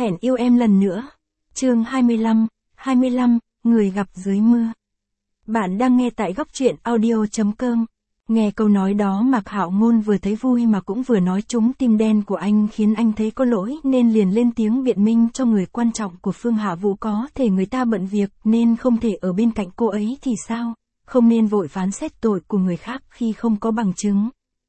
Hẹn yêu em lần nữa. Chương 25, người gặp dưới mưa. Bạn đang nghe tại góc truyện audio.com. Nghe câu nói đó Mạc Hạo Ngôn vừa thấy vui mà cũng vừa nói trúng tim đen của anh, khiến anh thấy có lỗi nên liền lên tiếng biện minh cho người quan trọng của Phương Hạ Vũ. Có thể người ta bận việc nên không thể ở bên cạnh cô ấy thì sao, không nên vội phán xét tội của người khác khi không có bằng chứng.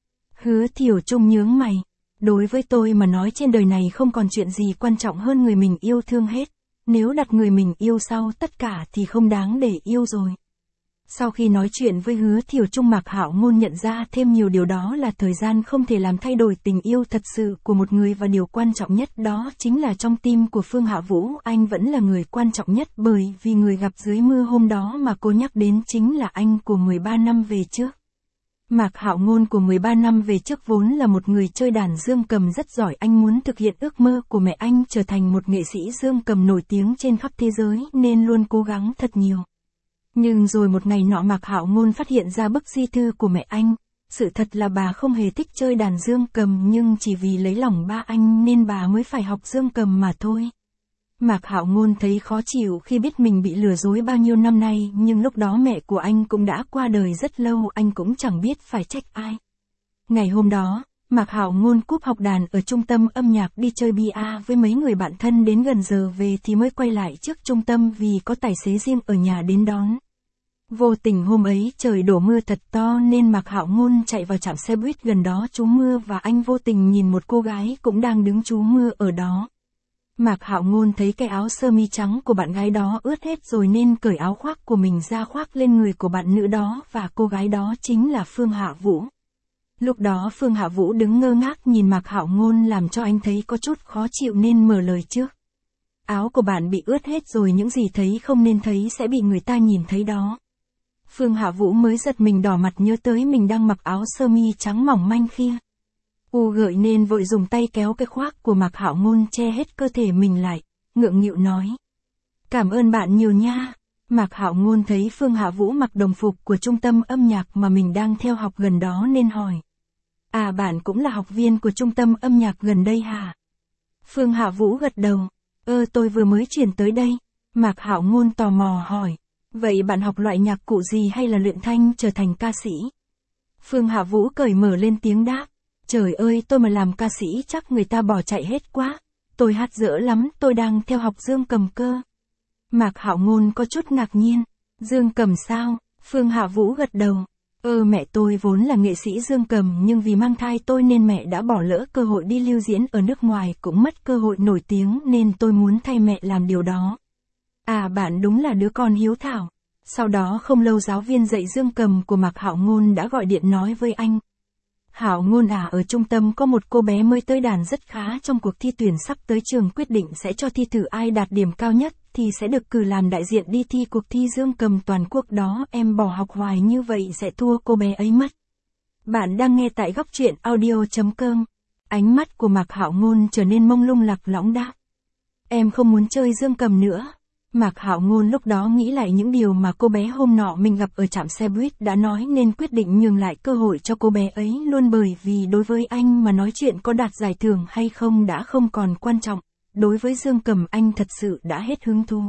Hứa Thiều Trung nhướng mày. Đối với tôi mà nói trên đời này không còn chuyện gì quan trọng hơn người mình yêu thương hết. Nếu đặt người mình yêu sau tất cả thì không đáng để yêu rồi. Sau khi nói chuyện với Hứa Thiều Trung, Mạc Hạo Ngôn nhận ra thêm nhiều điều, đó là thời gian không thể làm thay đổi tình yêu thật sự của một người, và điều quan trọng nhất đó chính là trong tim của Phương Hạ Vũ, anh vẫn là người quan trọng nhất, bởi vì người gặp dưới mưa hôm đó mà cô nhắc đến chính là anh của 13 năm về trước. Mạc Hạo Ngôn của 13 năm về trước vốn là một người chơi đàn dương cầm rất giỏi, anh muốn thực hiện ước mơ của mẹ anh trở thành một nghệ sĩ dương cầm nổi tiếng trên khắp thế giới nên luôn cố gắng thật nhiều. Nhưng rồi một ngày nọ Mạc Hạo Ngôn phát hiện ra bức di thư của mẹ anh. Sự thật là bà không hề thích chơi đàn dương cầm, nhưng chỉ vì lấy lòng ba anh nên bà mới phải học dương cầm mà thôi. Mạc Hạo Ngôn thấy khó chịu khi biết mình bị lừa dối bao nhiêu năm nay, nhưng lúc đó mẹ của anh cũng đã qua đời rất lâu, anh cũng chẳng biết phải trách ai. Ngày hôm đó, Mạc Hạo Ngôn cúp học đàn ở trung tâm âm nhạc đi chơi bia với mấy người bạn thân, đến gần giờ về thì mới quay lại trước trung tâm vì có tài xế riêng ở nhà đến đón. Vô tình hôm ấy trời đổ mưa thật to nên Mạc Hạo Ngôn chạy vào trạm xe buýt gần đó trú mưa, và anh vô tình nhìn một cô gái cũng đang đứng trú mưa ở đó. Mạc Hạo Ngôn thấy cái áo sơ mi trắng của bạn gái đó ướt hết rồi nên cởi áo khoác của mình ra khoác lên người của bạn nữ đó, và cô gái đó chính là Phương Hạ Vũ. Lúc đó Phương Hạ Vũ đứng ngơ ngác nhìn Mạc Hạo Ngôn, làm cho anh thấy có chút khó chịu nên mở lời trước. Áo của bạn bị ướt hết rồi, những gì thấy không nên thấy sẽ bị người ta nhìn thấy đó. Phương Hạ Vũ mới giật mình đỏ mặt nhớ tới mình đang mặc áo sơ mi trắng mỏng manh kia. Gợi nên vội dùng tay kéo cái khoác của Mạc Hạo Ngôn che hết cơ thể mình lại, ngượng nghịu nói. Cảm ơn bạn nhiều nha. Mạc Hạo Ngôn thấy Phương Hạ Vũ mặc đồng phục của trung tâm âm nhạc mà mình đang theo học gần đó nên hỏi. À, bạn cũng là học viên của trung tâm âm nhạc gần đây hả? Phương Hạ Vũ gật đầu. Tôi vừa mới chuyển tới đây. Mạc Hạo Ngôn tò mò hỏi. Vậy bạn học loại nhạc cụ gì hay là luyện thanh trở thành ca sĩ? Phương Hạ Vũ cởi mở lên tiếng đáp. Trời ơi, tôi mà làm ca sĩ chắc người ta bỏ chạy hết quá. Tôi hát dở lắm, tôi đang theo học dương cầm cơ. Mạc Hạo Ngôn có chút ngạc nhiên. Dương cầm sao? Phương Hạ Vũ gật đầu. Mẹ tôi vốn là nghệ sĩ dương cầm, nhưng vì mang thai tôi nên mẹ đã bỏ lỡ cơ hội đi lưu diễn ở nước ngoài, cũng mất cơ hội nổi tiếng nên tôi muốn thay mẹ làm điều đó. À, bạn đúng là đứa con hiếu thảo. Sau đó không lâu giáo viên dạy dương cầm của Mạc Hạo Ngôn đã gọi điện nói với anh. Hạo Ngôn à, ở trung tâm có một cô bé mới tới đàn rất khá trong cuộc thi tuyển sắp tới, trường quyết định sẽ cho thi thử ai đạt điểm cao nhất thì sẽ được cử làm đại diện đi thi cuộc thi dương cầm toàn quốc đó, em bỏ học hoài như vậy sẽ thua cô bé ấy mất. Bạn đang nghe tại góc truyện audio.com. Ánh mắt của Mạc Hạo Ngôn trở nên mông lung lạc lõng đáp. Em không muốn chơi dương cầm nữa. Mạc Hạo Ngôn lúc đó nghĩ lại những điều mà cô bé hôm nọ mình gặp ở trạm xe buýt đã nói nên quyết định nhường lại cơ hội cho cô bé ấy luôn, bởi vì đối với anh mà nói chuyện có đạt giải thưởng hay không đã không còn quan trọng. Đối với dương cầm anh thật sự đã hết hứng thú.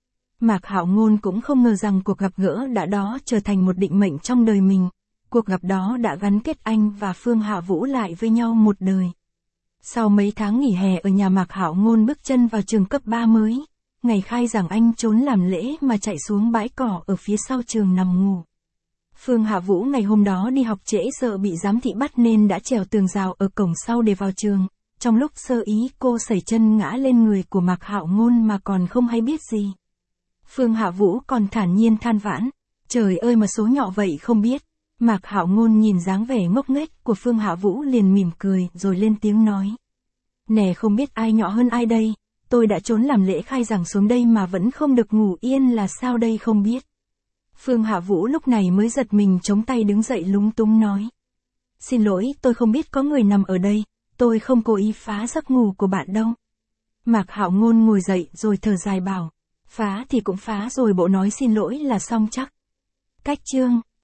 Mạc Hạo Ngôn cũng không ngờ rằng cuộc gặp gỡ đã đó trở thành một định mệnh trong đời mình. Cuộc gặp đó đã gắn kết anh và Phương Hạ Vũ lại với nhau một đời. Sau mấy tháng nghỉ hè ở nhà, Mạc Hạo Ngôn bước chân vào trường cấp 3 mới. Ngày khai giảng anh trốn làm lễ mà chạy xuống bãi cỏ ở phía sau trường nằm ngủ. Phương Hạ Vũ ngày hôm đó đi học trễ, sợ bị giám thị bắt nên đã trèo tường rào ở cổng sau để vào trường. Trong lúc sơ ý cô sẩy chân ngã lên người của Mạc Hạo Ngôn mà còn không hay biết gì. Phương Hạ Vũ còn thản nhiên than vãn. Trời ơi mà số nhỏ vậy không biết. Mạc Hạo Ngôn nhìn dáng vẻ ngốc nghếch của Phương Hạ Vũ liền mỉm cười rồi lên tiếng nói. Nè, không biết ai nhỏ hơn ai đây. Tôi đã trốn làm lễ khai giảng xuống đây mà vẫn không được ngủ yên là sao đây không biết. Phương Hạ Vũ lúc này mới giật mình chống tay đứng dậy lúng túng nói. Xin lỗi, tôi không biết có người nằm ở đây, tôi không cố ý phá giấc ngủ của bạn đâu. Mạc Hạo Ngôn ngồi dậy rồi thở dài bảo. Phá thì cũng phá rồi, bộ nói xin lỗi là xong chắc. Cách chương.